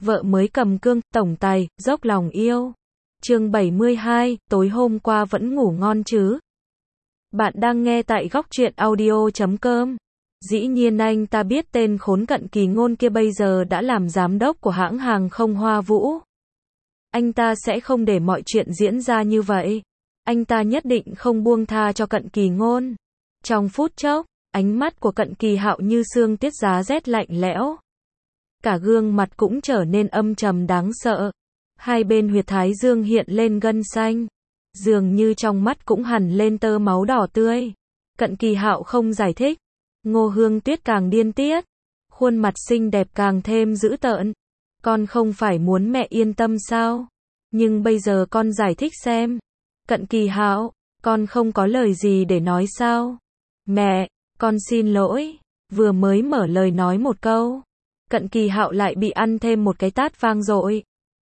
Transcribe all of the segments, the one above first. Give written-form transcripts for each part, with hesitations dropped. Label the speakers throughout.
Speaker 1: Vợ mới cầm cương, tổng tài, dốc lòng yêu. Chương 72, tối hôm qua vẫn ngủ ngon chứ? Bạn đang nghe tại góc truyện audio.com. Dĩ nhiên anh ta biết tên khốn Cận Kỳ Ngôn kia bây giờ đã làm giám đốc của hãng hàng không Hoa Vũ. Anh ta sẽ không để mọi chuyện diễn ra như vậy. Anh ta nhất định không buông tha cho Cận Kỳ Ngôn. Trong phút chốc, ánh mắt của Cận Kỳ Hạo như sương tiết giá rét lạnh lẽo. Cả gương mặt cũng trở nên âm trầm đáng sợ. Hai bên huyệt thái dương hiện lên gân xanh. Dường như trong mắt cũng hằn lên tơ máu đỏ tươi. Cận Kỳ Hạo không giải thích. Ngô Hương Tuyết càng điên tiết. Khuôn mặt xinh đẹp càng thêm dữ tợn. Con không phải muốn mẹ yên tâm sao? Nhưng bây giờ con giải thích xem. Cận Kỳ Hạo, con không có lời gì để nói sao? Mẹ, con xin lỗi. Vừa mới mở lời nói một câu, Cận Kỳ Hạo lại bị ăn thêm một cái tát vang dội.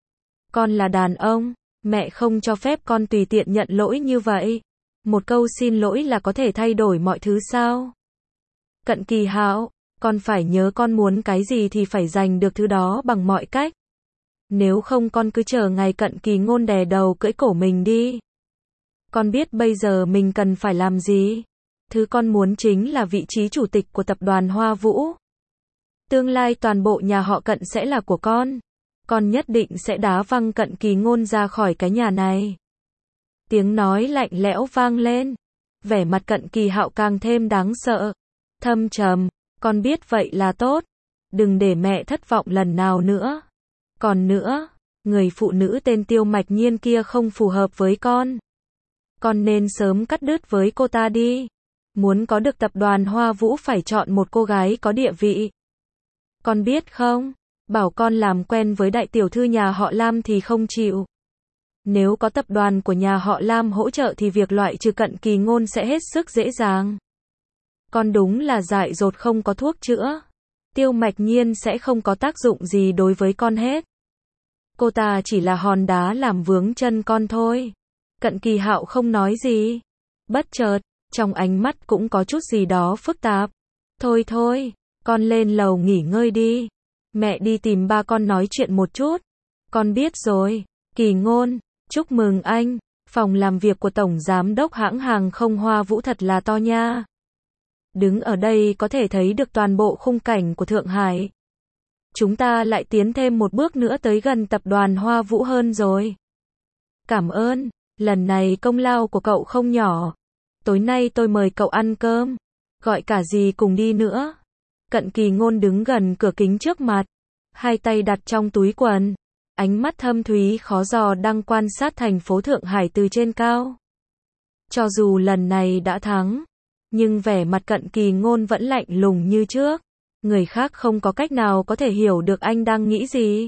Speaker 1: Con là đàn ông, mẹ không cho phép con tùy tiện nhận lỗi như vậy. Một câu xin lỗi là có thể thay đổi mọi thứ sao? Cận Kỳ Hạo, con phải nhớ con muốn cái gì thì phải giành được thứ đó bằng mọi cách. Nếu không con cứ chờ ngày Cận Kỳ Ngôn đè đầu cưỡi cổ mình đi. Con biết bây giờ mình cần phải làm gì. Thứ con muốn chính là vị trí chủ tịch của tập đoàn Hoa Vũ. Tương lai toàn bộ nhà họ Cận sẽ là của con. Con nhất định sẽ đá văng Cận Kỳ Ngôn ra khỏi cái nhà này. Tiếng nói lạnh lẽo vang lên. Vẻ mặt Cận Kỳ Hạo càng thêm đáng sợ. Thâm trầm, con biết vậy là tốt. Đừng để mẹ thất vọng lần nào nữa. Còn nữa, người phụ nữ tên Tiêu Mạch Nhiên kia không phù hợp với con. Con nên sớm cắt đứt với cô ta đi. Muốn có được tập đoàn Hoa Vũ phải chọn một cô gái có địa vị. Con biết không, bảo con làm quen với đại tiểu thư nhà họ Lam thì không chịu. Nếu có tập đoàn của nhà họ Lam hỗ trợ thì việc loại trừ Cận Kỳ Ngôn sẽ hết sức dễ dàng. Con đúng là dại dột không có thuốc chữa. Tiêu Mạch Nhiên sẽ không có tác dụng gì đối với con hết. Cô ta chỉ là hòn đá làm vướng chân con thôi. Cận Kỳ Hạo không nói gì. Bất chợt, trong ánh mắt cũng có chút gì đó phức tạp. Thôi thôi, con lên lầu nghỉ ngơi đi. Mẹ đi tìm ba con nói chuyện một chút. Con biết rồi. Kỳ Ngôn, chúc mừng anh. Phòng làm việc của Tổng Giám đốc hãng hàng không Hoa Vũ thật là to nha. Đứng ở đây có thể thấy được toàn bộ khung cảnh của Thượng Hải. Chúng ta lại tiến thêm một bước nữa tới gần tập đoàn Hoa Vũ hơn rồi. Cảm ơn, lần này công lao của cậu không nhỏ. Tối nay tôi mời cậu ăn cơm. Gọi cả dì cùng đi nữa. Cận Kỳ Ngôn đứng gần cửa kính trước mặt. Hai tay đặt trong túi quần. Ánh mắt thâm thúy khó dò đang quan sát thành phố Thượng Hải từ trên cao. Cho dù lần này đã thắng, nhưng vẻ mặt Cận Kỳ Ngôn vẫn lạnh lùng như trước. Người khác không có cách nào có thể hiểu được anh đang nghĩ gì.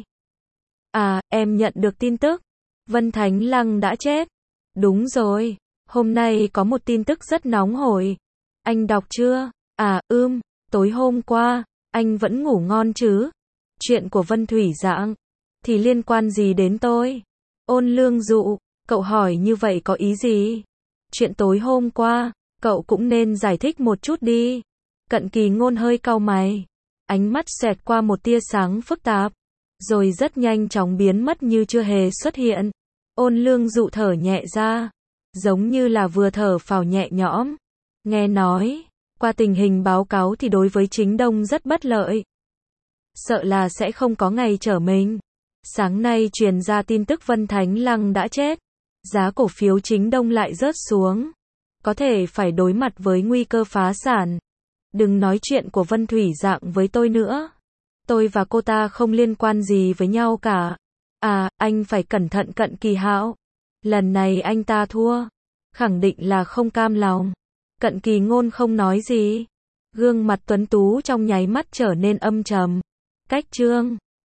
Speaker 1: À, em nhận được tin tức. Vân Thánh Lăng đã chết. Đúng rồi. Hôm nay có một tin tức rất nóng hổi. Anh đọc chưa? À, tối hôm qua, anh vẫn ngủ ngon chứ? Chuyện của Vân Thủy Dạng thì liên quan gì đến tôi? Ôn Lương Dụ, cậu hỏi như vậy có ý gì? Chuyện tối hôm qua, cậu cũng nên giải thích một chút đi. Cận Kỳ Ngôn hơi cau mày. Ánh mắt xẹt qua một tia sáng phức tạp. Rồi rất nhanh chóng biến mất như chưa hề xuất hiện. Ôn Lương Dụ thở nhẹ ra. Giống như là vừa thở phào nhẹ nhõm. Nghe nói, qua tình hình báo cáo thì đối với Chính Đông rất bất lợi. Sợ là sẽ không có ngày trở mình. Sáng nay truyền ra tin tức Vân Thánh Lăng đã chết. Giá cổ phiếu Chính Đông lại rớt xuống. Có thể phải đối mặt với nguy cơ phá sản. Đừng nói chuyện của Vân Thủy Dạng với tôi nữa. Tôi và cô ta không liên quan gì với nhau cả. À, anh phải cẩn thận Cận Kỳ Hạo. Lần này anh ta thua. Khẳng định là không cam lòng. Cận Kỳ Ngôn không nói gì. Gương mặt tuấn tú trong nháy mắt trở nên âm trầm. Cách chương